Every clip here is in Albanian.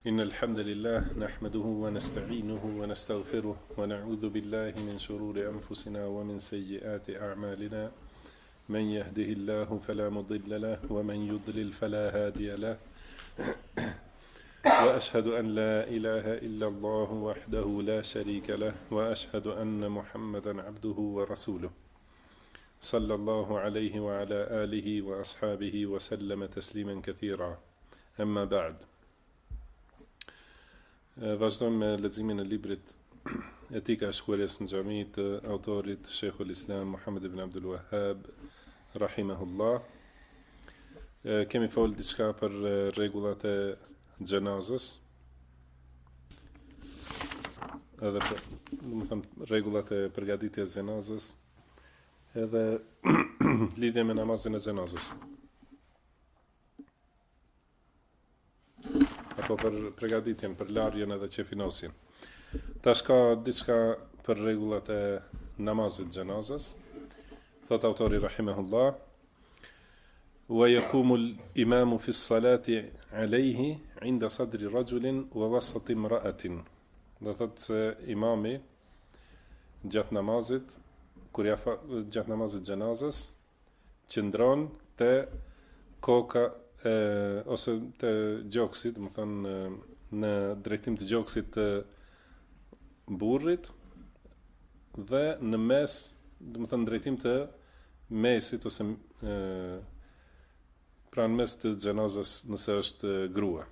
إن الحمد لله نحمده ونستعينه ونستغفره ونعوذ بالله من شرور أنفسنا ومن سيئات أعمالنا من يهده الله فلا مضل له ومن يضلل فلا هادي له وأشهد أن لا إله إلا الله وحده لا شريك له وأشهد أن محمدا عبده ورسوله صلى الله عليه وعلى آله وأصحابه وسلم تسليما كثيرا أما بعد. Vazhdojmë me leximin e librit Etika e shkruarjes në xhami të autorit Sheikhul Islam Muhammad ibn Abdul Wahhab rahimahullah. Kemi folë diçka për rregullat e xhenazës. Edhe rregullat e përgatitjes së xhenazës, edhe lidhje me namazin e xhenazës. Apo për përgatitjen, për larjen edhe qefinosjen. Tash ka diçka për rregullat e namazit xhenazës. Thot autori rahimahullah: "Wa yaqumu al-imamu fi as-salati 'alayhi 'inda sadri rajulin wa wasat imra'atin." Do thot se imami gjatë namazit, gjatë namazit xhenazës, qëndron te koka ose të gjoksit, më thënë në drejtim të gjoksit të burrit dhe në mes, më thënë drejtim të mesit ose pra në mes të xhenazës nëse është grua.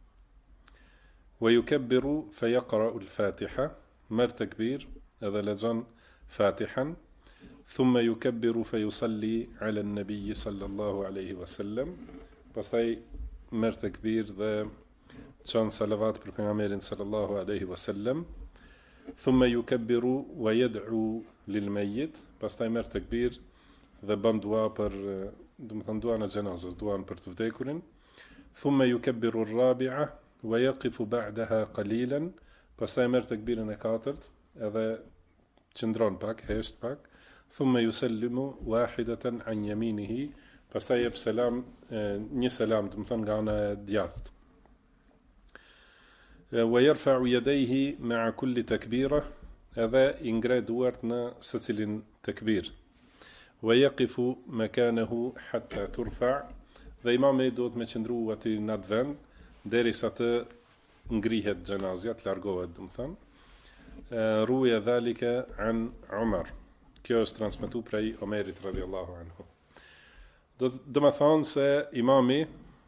Wa yukabbiru fa yaqra'u al-Fatiha, merr takbir edhe lexon Fatihan, thumma yukabbiru fa yusalli 'ala an-nabi sallallahu alaihi wasallam. Pastaj merr tekbir dhe çon salavat për pejgamberin sallallahu alaihi wasallam. Thumma yukabbiru wa yad'u lil mayyit. Pastaj merr tekbir dhe bën dua për, do të thënë dua në xhenazës, duan për të vdekurin. Thumma yukabbiru ar-rabi'a wa yaqifu ba'daha qalilan. Pastaj merr tekbirin e katërt edhe qëndron pak, hesht pak. Thumma yusallimu wahidatan an yaminihi. Pastaj jep selam, një selam, do të thënë nga ana e djathtë. Wa yarfa'u yadayhi ma'a kulli takbira, edhe i ngre duart në secilin takbir. Wa yaqifu makanahu hatta turfa', dhe imami duhet me qëndru aty në atë vend derisa të ngrihet xhenazja, të largohet, do të thënë. Ruya dhalika an Umar. Kjo është transmetuar prej Omerit radhiyallahu anhu. Do më thonë se imami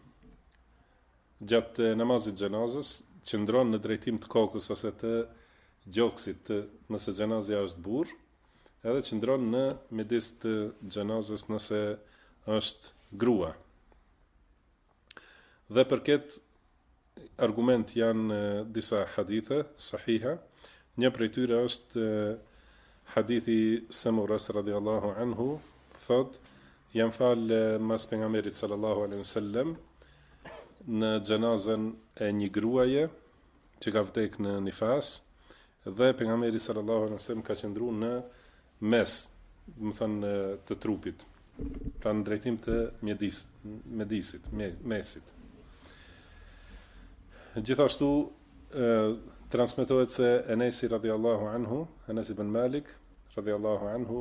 gjatë namazit xhenazës qëndron në drejtim të kokës ose të gjoksit nëse xhenazja është burr, edhe qëndron në midis të xhenazës nëse është grua. Dhe për këtë argument janë disa hadithe sahiha. Një prej tyre është hadithi Samurës radhiyallahu anhu, thot: "Jam falë mas pejgamberit sallallahu alaihi wasallam në xhenazën e një gruaje që ka vdekur në nifas, dhe pejgamberi sallallahu alaihi wasallam ka qëndruar në mes, do të thënë të trupit, pra në drejtim të mesit. Gjithashtu transmetohet se Enesi radhiyallahu anhu, Enes ibn Malik radhiyallahu anhu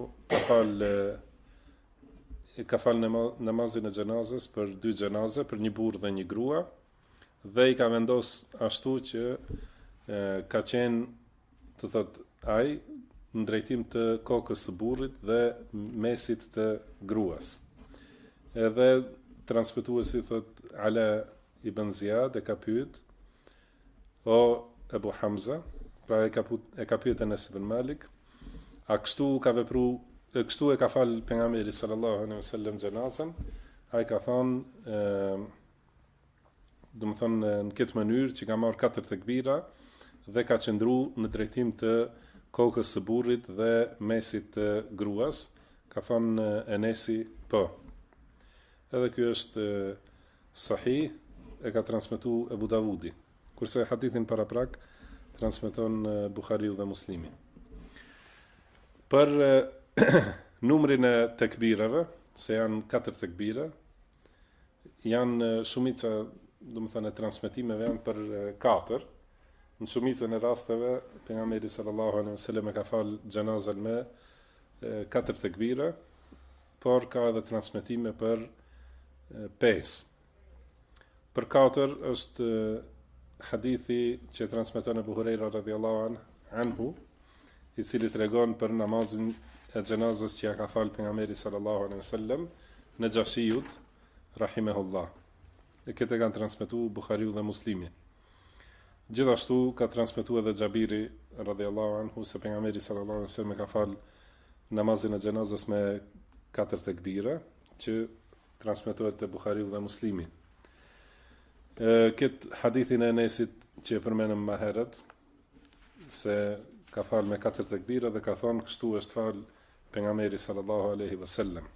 ka fal namazin e xhenazës për dy xhenaze, për një burr dhe një grua, dhe i ka vendos ashtu që ka qenë, të thot ai, në drejtim të kokës së burrit dhe mesit të gruas. Edhe transmetuesi thot Ala ibn Ziyad e ka pyet: "O Ebu Hamza", pra e ka pyet Enes ibn Malik, "a kështu e ka fal pejgamberi sallallahu alaihi wasallam xhenazën?" Ai ka thënë, do të thënë në këtë mënyrë që ka marrë 4 tekbira dhe ka qëndruar në drejtim të kokës së burrit dhe mesit të gruas. Ka thënë Enesi, po. Edhe ky është sahih, e ka transmetuar Abu Davudi, kurse hadithin paraprak transmeton Buhariu dhe Muslimi. Për numrin e tekbirave, se janë 4 tekbira, janë shumica do të thënë transmetimeve janë për 4. Në shumicën e rasteve pejgamberi sallallahu alaihi wasallam e ka fal xhenazën me 4 tekbire, por ka edhe transmetime për 5. Për 4 është hadithi që transmeton Abu Huraira radhiyallahu anhu, i cili tregon për namazin e xhenazës që ja ka fal pejgamberi sallallahu alaihi wasallam në Gjashijut rahimahullah. E këtë kanë transmetuar Buhariu dhe Muslimi. Gjithashtu ka transmetuar edhe Xhabiri radhiyallahu anhu se pejgamberi sallallahu alaihi wasallam ka fal namazin e xhenazës me 4 tekbire, që transmetohet te Buhariu dhe Muslimi. Këtë hadithin e Enesit që e përmenëm më herët, se ka fal me 4 tekbire dhe ka thonë kështu është fal pejgamberi sallallahu alaihi wasallam.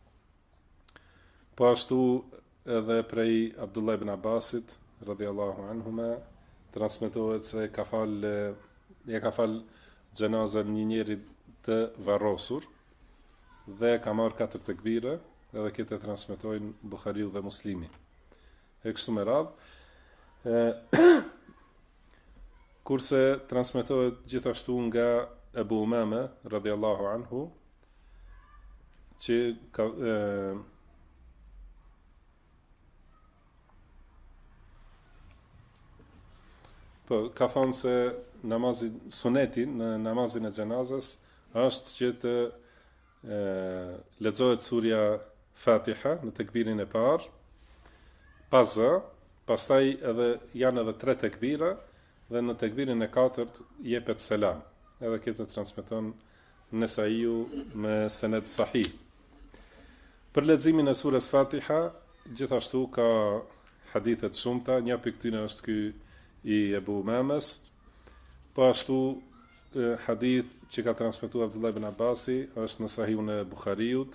Po ashtu edhe prej Abdullah ibn Abbasit radhiyallahu anhuma transmetohet se ka fal xhenazën një njeri të varrosur dhe ka marrë 4 tekbire, edhe këtë e transmetojnë Buhariu dhe Muslimi. E kështu me radhë. Kurse transmetohet gjithashtu nga Ebu Umame radhiyallahu anhu që ka thonë se sunetin në namazin e xhenazës është që të lexohet surja Fatiha në tekbirin e parë, pas zë, pastaj janë edhe 3 tekbira dhe në tekbirin e 4 jepet selam. Edhe këtë transmeton Nesaiu me sened sahih. Për leximin e surës Fatiha gjithashtu ka hadithe të shumta, një prej këtyre është ky i Ebu Umames, po ashtu hadith që ka transmetuar Abdullah ibn Abbasi është në Sahihun e Buhariut.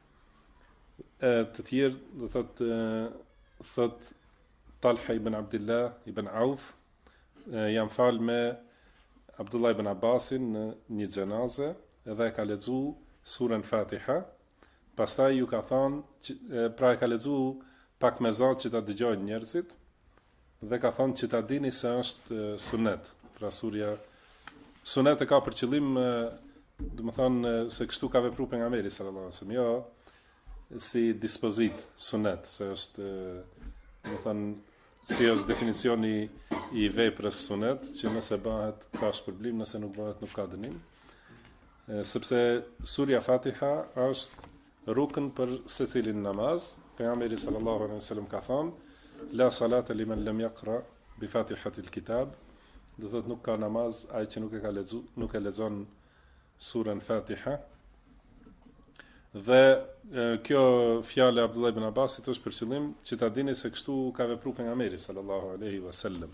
Të tjerë do thot Talha ibn Abdullah ibn Auf janë fal me Abdullah ibn Abbasin në një xhenazë dhe ka lexu surën Fatiha. Pastaj ju ka thonë, pra e ka lexu pak me zot që ta dëgjojnë njerëzit, dhe ka thonë që ta dini se është sunet. Pra surja sunet e ka për qëllim, do të thonë se kështu ka vepruar pejgamberi sallallahu alajhi wasallam, jo si dispozit sunet, se është, do të thonë si është definicioni i veprës sunet, që nëse bëhet ka shpërblim, nëse nuk bëhet nuk ka dënim. Sepse surja Fatiha është rukn për secilin namaz. Pejgamberi sallallahu alajhi wasallam ka thonë: La salata liman lam yaqra bi Fatihatil kitab. Do thot nuk ka namaz ai që nuk e lexon surën Fatiha. Dhe kjo fjalë e Abdullah ibn Abbasit është për qëllim që ta dini se kështu ka vepruar pejgamberi sallallahu alaihi wasallam.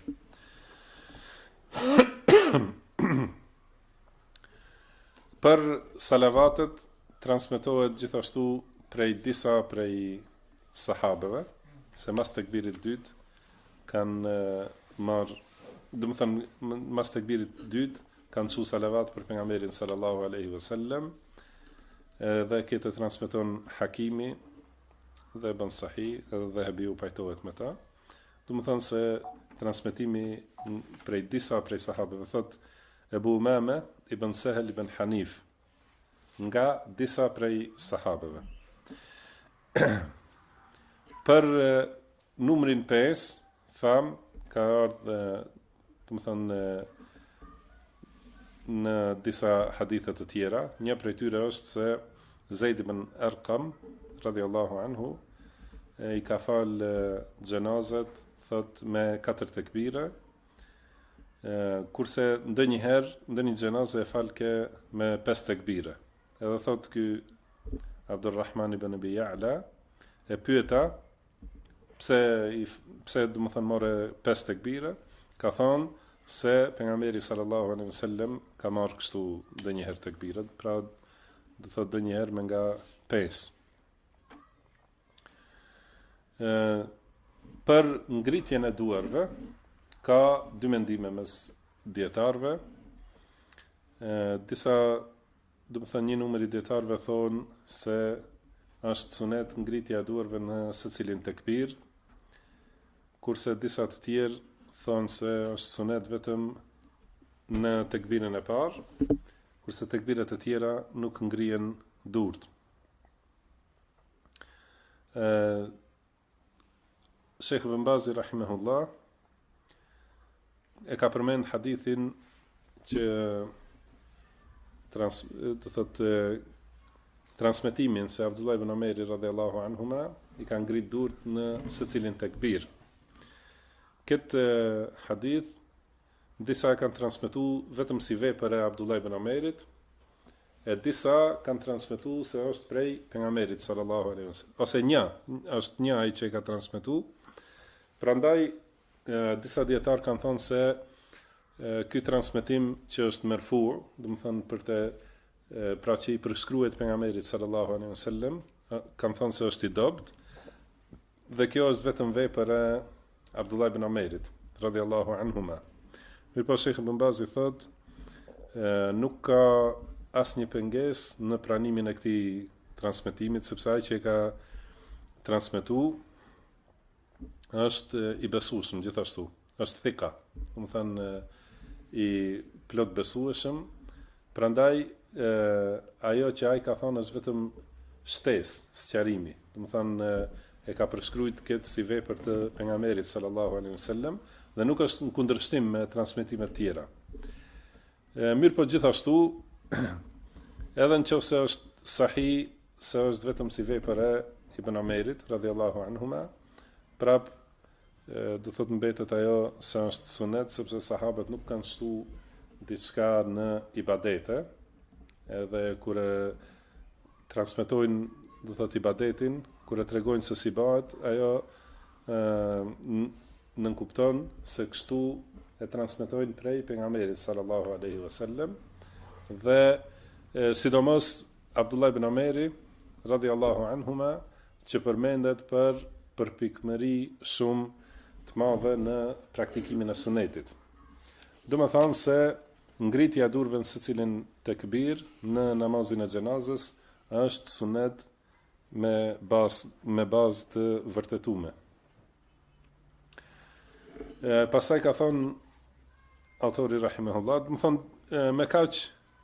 Për salavatet transmetohet gjithashtu prej sahabeve, se mas tekbirit dytë kanë marrë, do të thënë mas tekbirit dytë kanë thu salavat për pejgamberin sallallahu alaihi wasallam, dhe këtë transmeton Hakimi dhe Ibn Sahih dhe Habiu pajtohet me ta. Do të thënë se transmetimi prej sahabeve thot Ebu Umame ibn Sahel ibn Hanif nga disa prej sahabeve. Për numrin 5, tham, ka ardhë, të më thënë, në disa hadithet të tjera. Një prej tyre është se Zeid ibn Arqam, radhiyallahu anhu, i ka falë xhenazet, thot, me 4 tekbire, kurse ndonjëherë xhenazë e falke me 5 tekbire. Edhe thot ky Abdurrahman ibn Abi Ya'la, e pyeta pse do të thënë more 5 tekbire, ka thonë se pejgamberi sallallahu alaihi wasallam ka marrë kështu ndonjëherë tekbiret, pra do thotë ndonjëherë me nga 5. Për ngritjen e duarve ka 2 mendime mes dietarëve. Disa, do të thënë një numër i dietarëve thonë se është sunet ngritja e duarve në secilin tekbir. kurse disa të tjerë thonë se është sunet vetëm në tekbirin e parë, kurse tekbiret e tjera nuk ngrihen durt. Sheikh Ibn Bazi rahimahullah e ka përmend hadithin që transmetimin se Abdullah ibn Omeri radhiyallahu anhuma i ka ngrit durt në secilin tekbir. Këtë hadith disa kanë transmetuar vetëm si vepër e Abdullah ibn Omerit, e disa kanë transmetuar se është prej pejgamberit sallallahu alaihi wasallam. Ose është një ai që e ka transmetuar. Prandaj disa dietar kanë thonë se ky transmetim që është merfu, do të thonë për të pra që i përshkruhet pejgamberit sallallahu alaihi wasallam, kanë thonë se është i dobët. Dhe kjo është vetëm vepër e Abdullah ibn Omerit radhiyallahu anhuma. Mirpo Sheikh Ibn Bazi thot, nuk ka asnjë pengesë në pranimin e këtij transmetimit, sepse ai që e ka transmetuar është i besueshëm gjithashtu, është thika, do të thënë i plot besueshëm, prandaj ajo që ai ka thonë është vetëm shtesë, sqarimi, do të thënë e ka përshkruajtur këtë si vepër të pejgamberit sallallahu alaihi wasallam dhe nuk është në kundërshtim me transmetime të tjera. Mirë po gjithashtu, edhe nëse është sahih se është vetëm si vepër e Ibn Omerit radhiyallahu anhuma, prap do thotë mbetet ajo se është sunet, sepse sahabët nuk kanë shtu diçka në ibadete, edhe kur transmetojnë do thotë ibadetin, kur e tregojnë se si bëhet, ajo nënkupton se kështu e transmetojnë prej pejgamberit sallallahu alaihi wasallam, dhe sidomos Abdullah ibn Omeri radhiyallahu anhuma që përmendet për përpikmëri shumë të madhe në praktikimin e sunetit. Do të thonë se ngritja e durve në secilin tekbir në namazin e xhenazës është sunet me bazë të vërtetuar. Pastaj ka thonë autori rahimahullah, do të thonë me kaq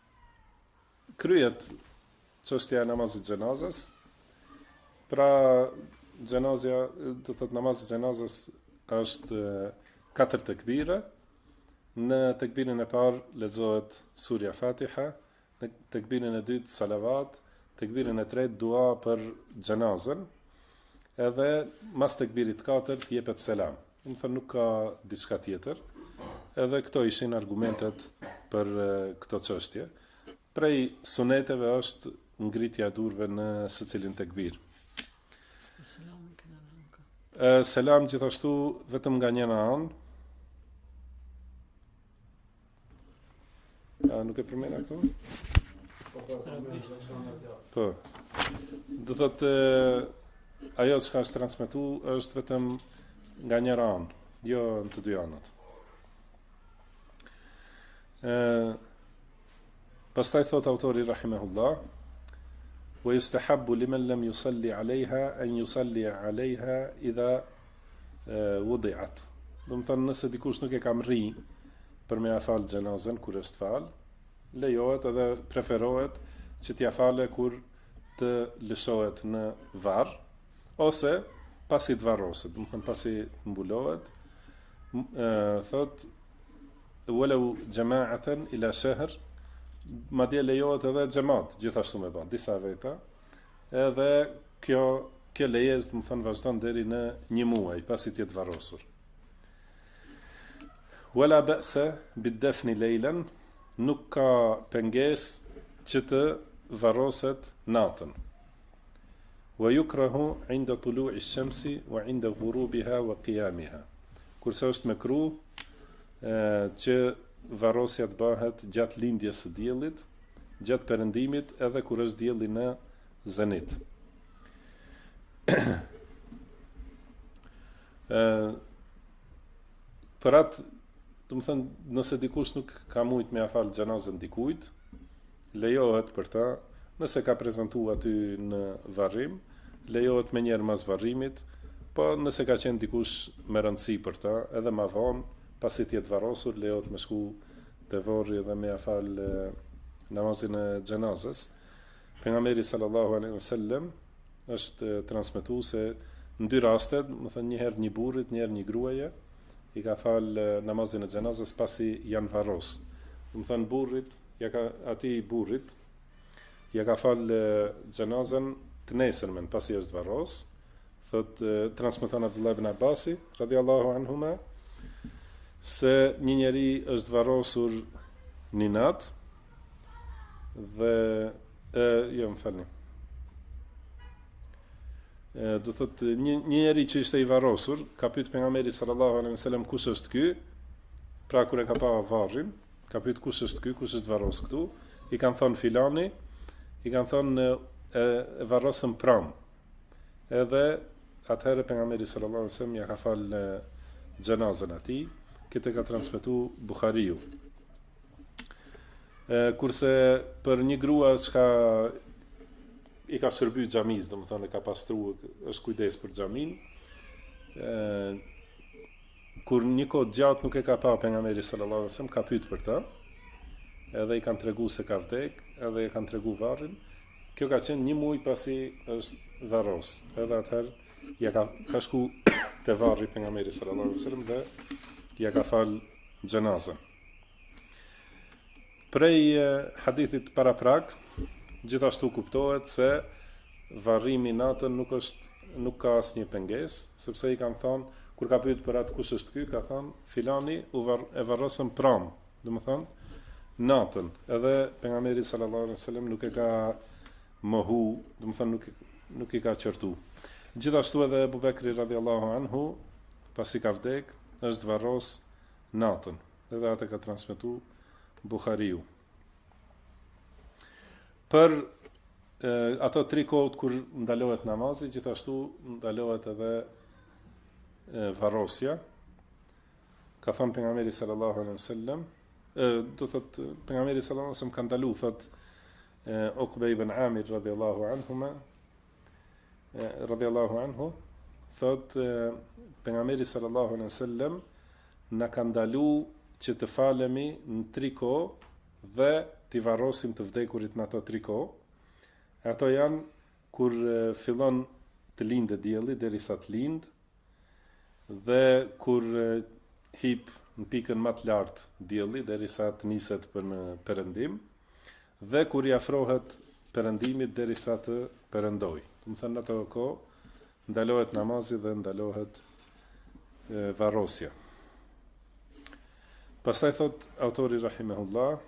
kryet çështja e namazit xhenazës. Pra xhenazja, do të thotë namazi i xhenazës është 4 tekbire. Në tekbirin e parë lexohet surja Fatiha, në tekbirin e dytë salavat, tekbirin e tretë dua për xhenazën, edhe mas tekbirit 4 jepet selam. Do të thonë nuk ka diçka tjetër. Edhe këto ishin argumentet për këto çështje. Prej suneteve është ngritja e durve në secilin tekbir. Selam gjithashtu vetëm nga njëra anë. Nuk e përmena këtu? Po. Do thotë ajo që ka është transmetu është vetëm nga njëra anë, jo në të dy anët. Pastaj thot autori rahimahullah, wa yustahabbu liman lam yusalli alaiha an yusalli alaiha idha wudi'at. Do të thonë nëse dikush nuk e ka mri për me ia fal xhenazën kur është fal, lejohet edhe preferohet që t'ia fale kur të lëshohet në varr ose pasi të varroset, do të thonë pasi mbulohet. Thot walau jama'atan ila shahr, madje lejohet edhe xhamat gjithashtu me bë disa veta, edhe kjo lejesë do të thonë vazhdon deri në 1 muaj pasi të jetë varrosur. Wala ba'sa bid-dafni laylan, nuk ka pengesë që të varroset natën. Wa yukrahu 'inda tulu'i ash-shamsi wa 'inda ghurubiha wa qiyamiha. Kurse është mekruh që varrosja të bëhet gjatë lindjes së diellit, gjatë perëndimit, edhe kur është dielli në zenit. Për atë, do të thënë, nëse dikush nuk ka mujt me afal xhenazën dikujt, lejohet për ta, nëse ka prezantuar aty në varrim, lejohet me njerë mas varrimit, Po nëse ka qenë dikush me rëndësi për ta, edhe ma vonë, pasi të jetë varrosur, lejohet me shku te varri dhe me ia fal namazin e xhenazës. Pejgamberi sallallahu alaihi wasallam është transmetuar se në dy raste, më thënë një herë një burrit, një herë një gruaje, i ka fal namazin e xhenazës pasi janë varros. Më thënë burrit, atij burrit, ja ka fal xhenazën të nesërmen pasi është varros. Thot transmeton Abdullah ibn Abbasi radhiyallahu anhuma se një njeri është varrosur një natë dhe jo më falni. Do thot një njeri që ishte i varrosur ka pyet pejgamberin sallallahu alaihi wasallam kush është ky? Pra kur e ka pa varrin, ka pyet kush është ky, kush është varros këtu? I kanë thënë filani, i kanë thënë e varrosën pram. Edhe atëherë pejgamberi sallallahu alaihi wasallam ja ka fal xhenazën atij, këtë ka transmetuar Buhariu. Kurse për një grua që i ka shërby xhamis, domethënë ka pastruar, është kujdes për xhamin, kur një kohë gjatë nuk e ka pa pejgamberi sallallahu alaihi wasallam, ka pyet për ta, edhe i kanë treguar se ka vdek, edhe i kanë treguar varrin. Kjo ka qenë një muaj pasi është varros. Edhe atëherë ja ka shku te varri pejgamberi sallallahu alaihi wasallam dhe ja ka fal xhenazën. Prej hadithit paraprak, gjithashtu kuptohet se varrimi natën nuk ka asnjë pengesë, sepse i kanë thënë kur ka pyetur për atë kush është ky, ka thënë filani e varrosën pram, domethënë natën. Edhe pejgamberi sallallahu alaihi wasallam nuk e ka mohu, domethënë nuk i ka qortu. Gjithashtu edhe Abu Bekri radhiyallahu anhu, pasi ka vdek, është varros natën. Edhe atë ka transmetuar Buhariu. Për ato 3 kohët kur ndalohet namazi, gjithashtu ndalohet edhe varrosja. Ka thënë pejgamberi sallallahu alaihi wasallam, do thot pejgamberi sallallahu alaihi wasallam ka ndaluar, thot Uqba ibn Amir radhiyallahu anhu, thot pejgamberi sallallahu alaihi wasallam na ka ndaluar që të falemi në 3 kohë dhe t'i varrosim të vdekurit në ato 3 kohë. Ato janë kur fillon të lindë dielli derisa të lindë, dhe kur hip në pikën më të lartë dielli derisa të niset për në perëndim, dhe kur i afrohet perëndimit derisa të perëndojë. Do të thënë ato kohë ndalohet namazi dhe ndalohet varrosja. Pastaj thot autori rahimahullah,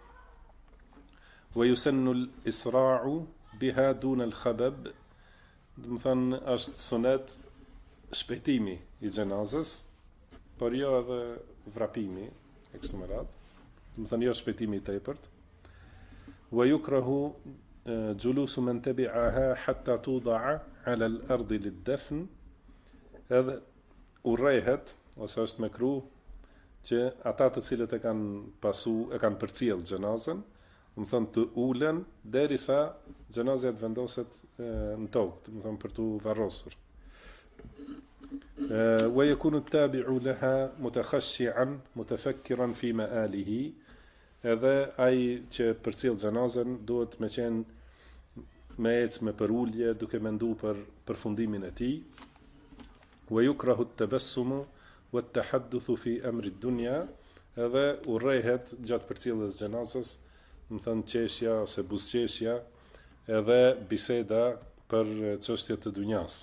wa yusannu al-isra'u biha duna al-khabab, do të thënë është sunet shpejtimi i xhenazës, por jo edhe vrapimi e kështu me radhë, do të thënë jo shpejtimi i tepërt. Wa yukrahu julusu man tabi'aha hatta tuda'a 'ala al-ardi lid-dafn, edhe urrehet ose është mekruh që ata të cilët e kanë përcjell xhenazën, do të thonë të ulen derisa xhenazja të vendoset në tokë, do të thonë për tu varrosur. Wa yakunu at-tabi'u laha mutakhashshi'an mutafakkiran fi ma'alihi, edhe ai që përcjell xhenazën duhet me qenë me ecë me përulje duke menduar për përfundimin e tij. Wa yukrahu at-tabassumu wat-tahadduthu fi amri ad-dunya, edhe urrehet gjatë përcjelljes xhenazës, do të thënë qeshja ose buzëqeshja, edhe biseda për çështje të dunjas.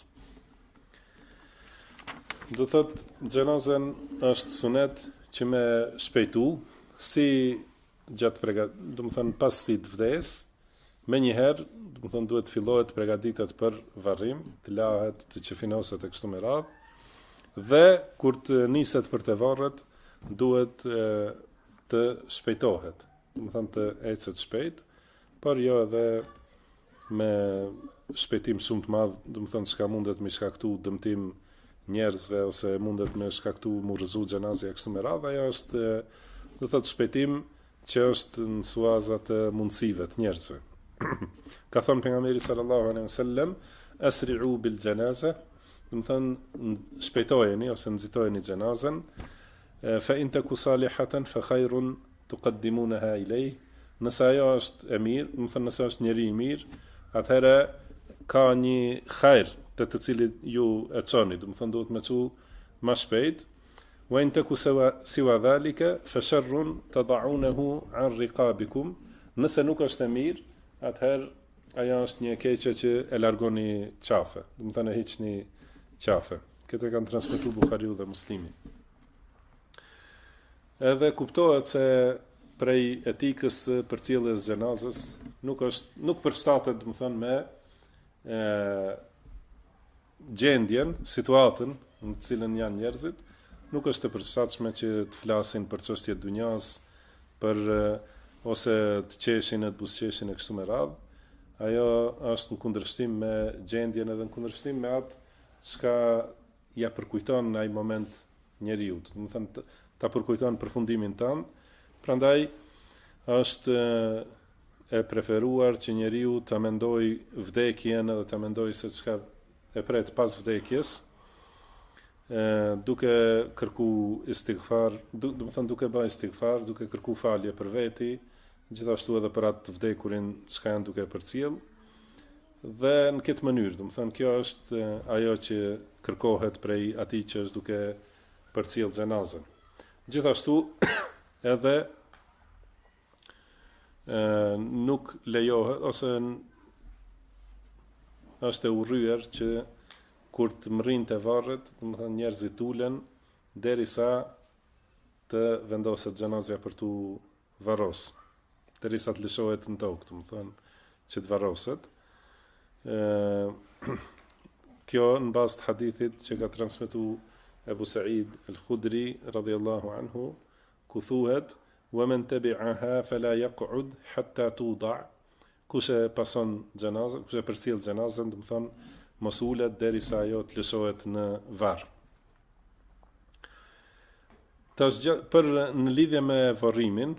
Do thot xhenazën është sunet që me shpejtu, si gjatë do të thënë pas të vdes, menjëherë, do të thënë duhet fillohet përgatitet për varrim, të lahet, të qefinoset e kështu me radhë, dhe kur të niset për të varret, duhet të shpejtohet, do të thënë të ecet shpejt, por jo edhe me shpejtim shumë të madh, do të thënë çka mundet me shkaktu dëmtim njerëzve ose mundet me shkaktu murrëzu xhenazja kështu me radhë. Ajo është, do thotë, shpejtim që është në suaza të mundësive të njerëzve. Ka thënë pejgamberi sallallahu alaihi wasallam, asri'u bil janaza, do të thënë shpejtojeni ose nxitojeni xhenazën, fa in taku salihatan fa khairun tuqaddimunaha ilay. Nëse ajo është e mirë, do të thënë nëse është njeri i mirë, atëherë ka një khair të cilit ju e çoni, do të thënë duhet me çu më shpejt. Wa in taku siwa dhalika fa sharrun tad'unahu an riqabikum. Nëse nuk është e mirë, atëherë ajo është një keqe që e largoni qafe, do të thënë e hiqni qafe. Këtë e kanë transmetuar Buhariu dhe Muslimi. Edhe kuptohet se prej etikës përcjelljes xhenazës nuk përshtatet, do të thënë me gjendjen, situatën në të cilën janë njerëzit, nuk është e përshtatshme që të flasin për çështje dunjas, për ose të qeshin e të buzëqeshin e kështu me radhë. Ajo është në kundërshtim me gjendjen edhe në kundërshtim me atë çka ja përkujton në ai moment njeriu. Do të thënë ta përkujton përfundimin tan. Prandaj është e preferuar që njeriu ta mendoj vdekjen edhe ta mendoj se çka e pret pas vdekjes, duke kërku istighfar, do të thënë duke bërë istighfar, duke kërku falje për veti, gjithashtu edhe për atë vdekurin çka janë duke përcjell. Dhe në këtë mënyrë, do të thënë kjo është ajo që kërkohet prej atij që është duke përcjell xhenazën. Gjithashtu edhe nuk lejohet ose është e urryer që kur të mrrinte varret, do të thënë njerëzit ulen derisa të vendoset xhenazja për tu varros, derisa të lëshohet në tokë, do të thënë që të varroset. Kjo në bazë të hadithit që ka transmetuar Ebu Sa'id al-Khudri radhiyallahu anhu, ku thuhet: "Wa man tabi'aha fala yaq'ud hatta tuda'." Kush e pason xhenazën, kush e përcjell xhenazën, do të thonë mos ulet derisa ajo të lëshohet në varr. Për në lidhje me varrimin,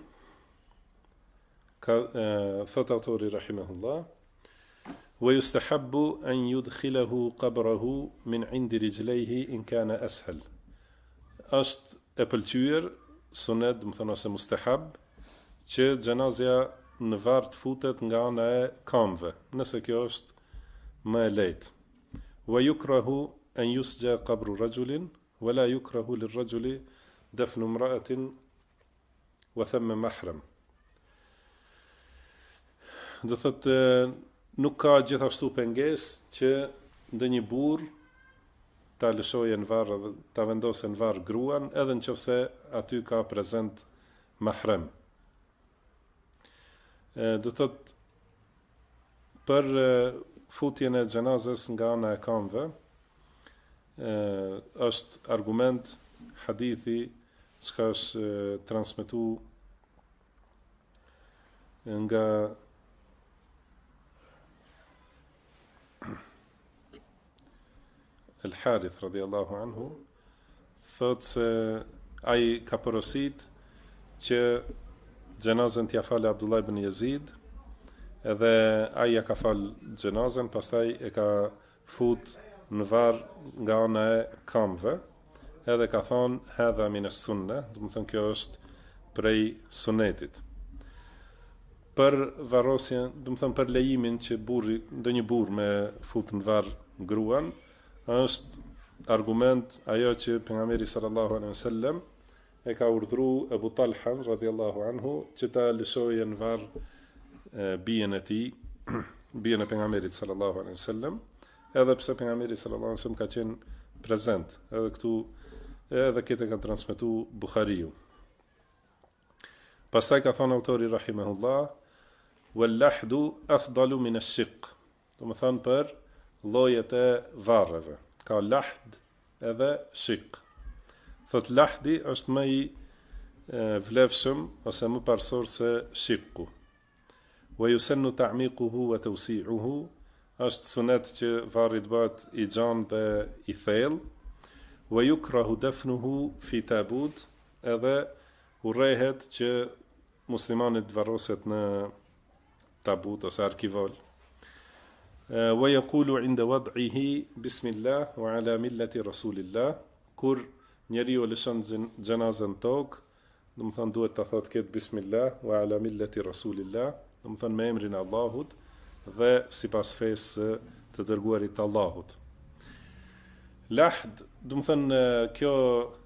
ka thot autori rahimahullah: "Wa yustahabbu an yudkhilahu qabrahu min 'indi rijlayhi in kana ashal." Është e pëlqyer, sunet, do të thonë ose mustahab, që xhenazja në varr të futet nga ana e këmbëve, nëse kjo është më e lehtë. Wa yukrahu an yusja qabru rajulin wa la yukrahu lirrajuli dafnu imra'atin wa thamma mahram. Do thotë nuk ka gjithashtu pengesë që ndonjë burr ta lëshojë në varr dhe ta vendosë në varr gruan, edhe nëse aty ka prezent mahrem. Do thotë për futjen e xhenazës nga ana e këmbëve, është argument hadithi që është transmetuar nga El-Harith radhiyallahu anhu, thotë se ai ka porosit që xhenazën t'ia falë Abdullah ibn Yazid, edhe ai ja ka fal xhenazën, pastaj e ka fut në varr nga ana e këmbëve, edhe ka thonë hadha min as-sunnah, do të thonë kjo është prej sunetit. Për varrosjen, do të thonë për lejimin që burri, ndonjë burr me fut në varr gruan, është argument ajo që pejgamberi sallallahu alaihi wasallam e ka urdhëruar Abu Talha radhiyallahu anhu që ta lëshojë në varr bien e tij, bien e pejgamberit sallallahu alaihi wasallam, edhe pse pejgamberi sallallahu alaihi wasallam ka qenë prezent, edhe këtu edhe këtë ka transmetuar Buhariu. Pastaj ka thënë autori rahimahullah: "Wal lahdu afdalu min ash-shiq." Do të thonë për llojet e varreve. Ka lahd edhe shik. Thot lahdi është më i vlefshëm ose më parsor se shikku. Wa yusannu ta'miquhu wa tawsi'uhu, është sunet që varri të bëhet i gjanë dhe i thellë. Wa yukrahu dafnuhu fi tabut, edhe urrehet që muslimanit varroset në tabut ose arkivol. ويقول عند وضعه بسم الله وعلى ملة رسول الله. Kur njeriu lëshon xhenazën tok, do të thonë duhet ta thotë këtë bismillah wa ala millati rasulillah, do të thonë me emrin e Allahut dhe sipas fesë të dërguarit të Allahut. Lahd, do të thonë kjo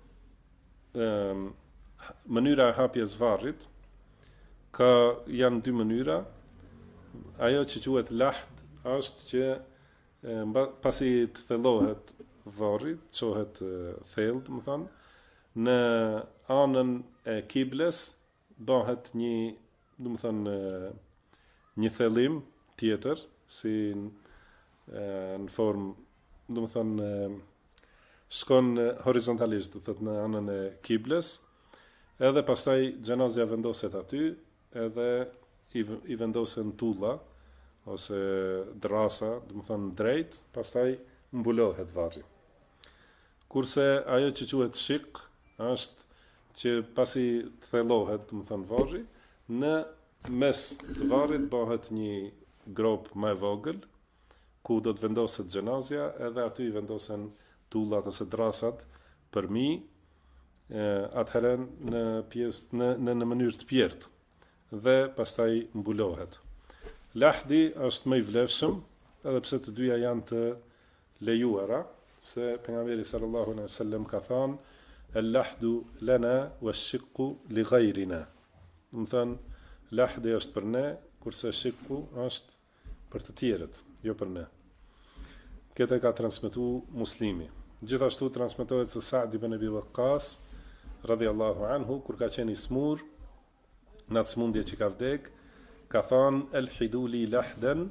mënyra e hapjes varrit janë dy mënyra. Ajo që quhet lahd është që pasi të thellohet varri, çohet thellë, do të thonë, në anën e kibles bëhet një, do të thonë, një thellim tjetër, si në formë, do të thonë, shkon horizontalisht, do të thotë në anën e kibles, edhe pastaj xhenazja vendoset aty, edhe i vendosen tulla ose drasa, do të thonë drejt, pastaj mbulohet varri. Kurse ajo që quhet shik është që pasi të thellohet, do të thonë varri, në mes të varrit bëhet një grop më e vogël ku do të vendoset xhenazja, edhe aty i vendosen tullat ose drasat përmi, atëherë në pjesë në mënyrë të pjertë dhe pastaj mbulohet. Lahdi është më i vlefshëm, edhe pse të dyja janë të lejuara, se pejgamberi sallallahu alaihi wasallam ka thënë el-lahdu lana wash-shiqqu li ghayrina. Do të thënë lahdi është për ne, kurse shiqqu është për të tjerët, jo për ne. Këtë ka transmetuar Muslimi. Gjithashtu transmetohet se Sa'd ibn Abi Waqqas radhiyallahu anhu kur ka qenë i smur në atë smundje që ka vdek, ka thënë el-hiduli lahdan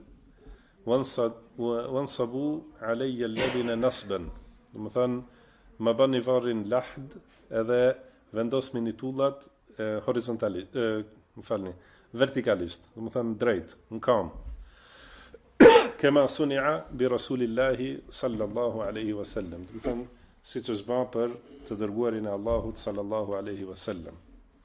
wansabu alayya alladhina nasban. Do të thonë, më bani varrin lahd edhe vendosni tullat horizontalisht, vertikalisht, do të thonë drejt, në kam. Kema sunia bi Rasulillahi sallallahu alaihi wasallam. Do të thonë, siç është bërë për të dërguarin e Allahut sallallahu alaihi wasallam.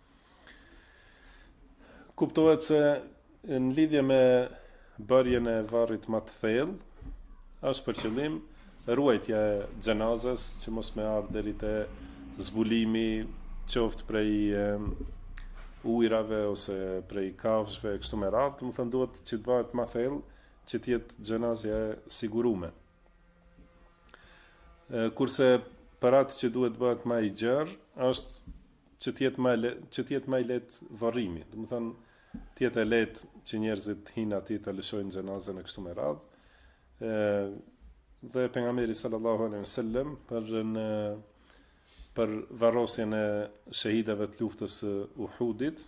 Kuptohet se në lidhje me bërjen e varrit më të thellë, është për qëllim ruajtja e xhenazës, që mos me ardhë deri te zbulimi, qoftë prej ujrave ose prej kafshëve kështu me radhë, do të thonë duhet që të bëhet më thellë, që të jetë xhenazja e siguruar. Kurse për atë që duhet bëhet më i gjerë, është që të jetë më i lehtë varrimi, do të thonë të jetë e lehtë që njerëzit hinë aty të lëshojnë xhenazën e kështu me radhë. Dhe pejgamberi sallallahu alaihi wasallam për varrosjen e shahidëve të luftës së Uhudit,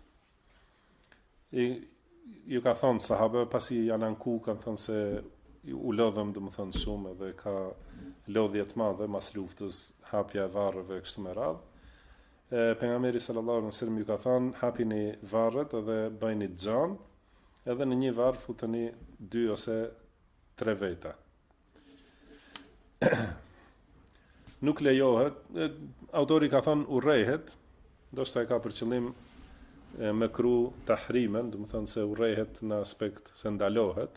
ju ka thonë sahabëve pasi janë anku, kanë thonë se u lodhëm, do të thonë shumë, edhe ka lodhje të madhe mas luftës, hapja e varreve kështu me radhë. Pejgamberi sallallahu alaihi wasallam ju ka thënë hapini varret edhe bëjni xhan, edhe në një varr futeni 2 ose 3 veta. Nuk lejohet, autori ka thënë urrehet, ndoshta e ka për qëllim me kru tahrimen, do të thonë se urrehet në aspekt se ndalohet.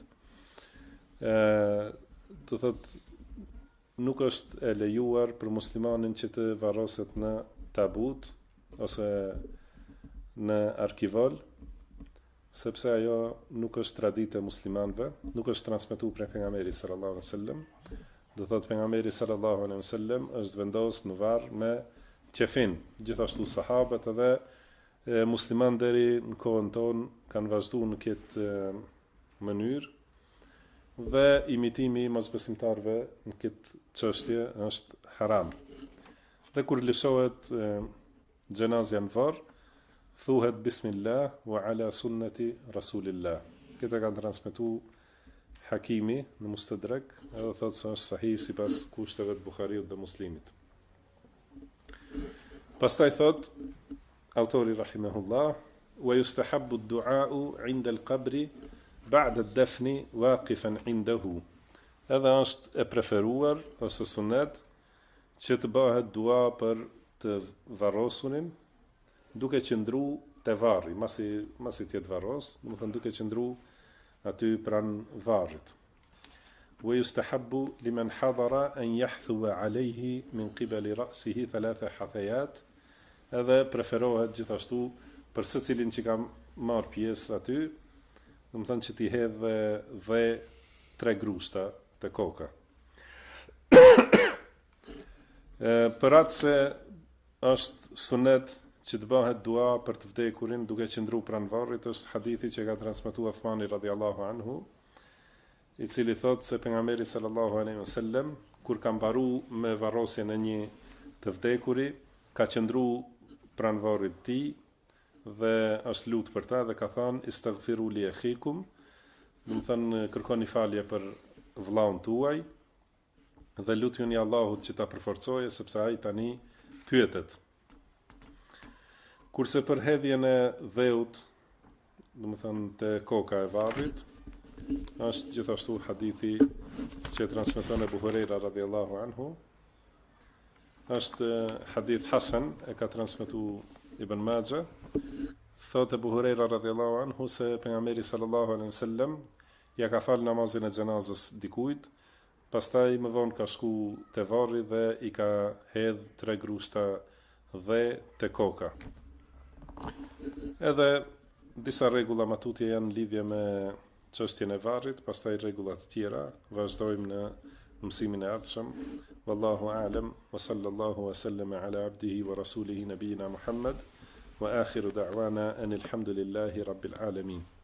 Do thotë nuk është e lejuar për muslimanin që të varroset në tabut ose në arkivol, sepse ajo nuk është traditë e muslimanëve, nuk është transmetuar prej pejgamberit sallallahu alaihi wasallam. Do thotë pejgamberi sallallahu alaihi wasallam është vendosur në varr me qefin, gjithashtu sahabët edhe muslimanë deri në kohën tonë kanë vazhduar në këtë mënyrë, dhe imitimi i mosbesimtarëve në këtë çështje është haram. Dhe kur lëshohet xhenazja në varr, thuhet bismillah wa ala sunnati rasulillah. Këtë kanë transmetuar Hakimi në Mustadrak, edhe thotë se është sahih sipas kushteve të Buhariut dhe Muslimit. Pastaj thot autori rahimahullah, wa yustahabbu ad-du'a'u 'inda al-qabri ba'da ad-dafni waqifan 'indahu. Edhe është e preferuar ose sunet që të bëhet dua për të varrosurin, duke qëndru te varri, masi të jetë varros, do të thonë duke qëndru aty pranë varrit. ويستحب لمن حضر أن يحثو عليه من قبل رأسه 3 حثيات. Edhe preferohet gjithashtu për secilin që ka marrë pjesë aty, do të thënë që t'i hedhë dhe 3 grusta të koka. Për atë se është sunet që të bëhet dua për të vdekurin duke qëndru pranë varrit, është hadithi që ka transmetuar Uthmani radhiyallahu anhu, i cili thot se pejgamberi sallallahu alaihi wasallam kur ka mbaru me varrosjen e një të vdekuri, ka qëndru pranë varrit të tij dhe është lut për ta dhe ka thënë istaghfiru li akhikum, do të thënë kërkoni falje për vllaun tuaj dhe lutjeni Allahut që ta përforcojë sepse ai tani pyetet. Kurse për hedhjen e dheut, do të thënë te koka e varrit, është gjithashtu hadithi që transmeton Abu Huraira radhiyallahu anhu. Është hadith hasan, e ka transmetuar Ibn Majah. Thot Abu Huraira radhiyallahu anhu se pejgamberi sallallahu alaihi wasallam ja ka fal namazin e xhenazës dikujt, pastaj më vonë ka shku te varri dhe i ka hedh 3 grusta dhe te koka. Edhe disa rregulla matutje janë lidhje me çështjen e varrit, pastaj rregulla të tjera vazhdojmë në mësimin e ardhshëm. Wallahu a'lam wa sallallahu wa sallama ala abdihi wa rasulihi nabiyina Muhammad wa akhiru da'wana anil hamdulillahi rabbil alamin.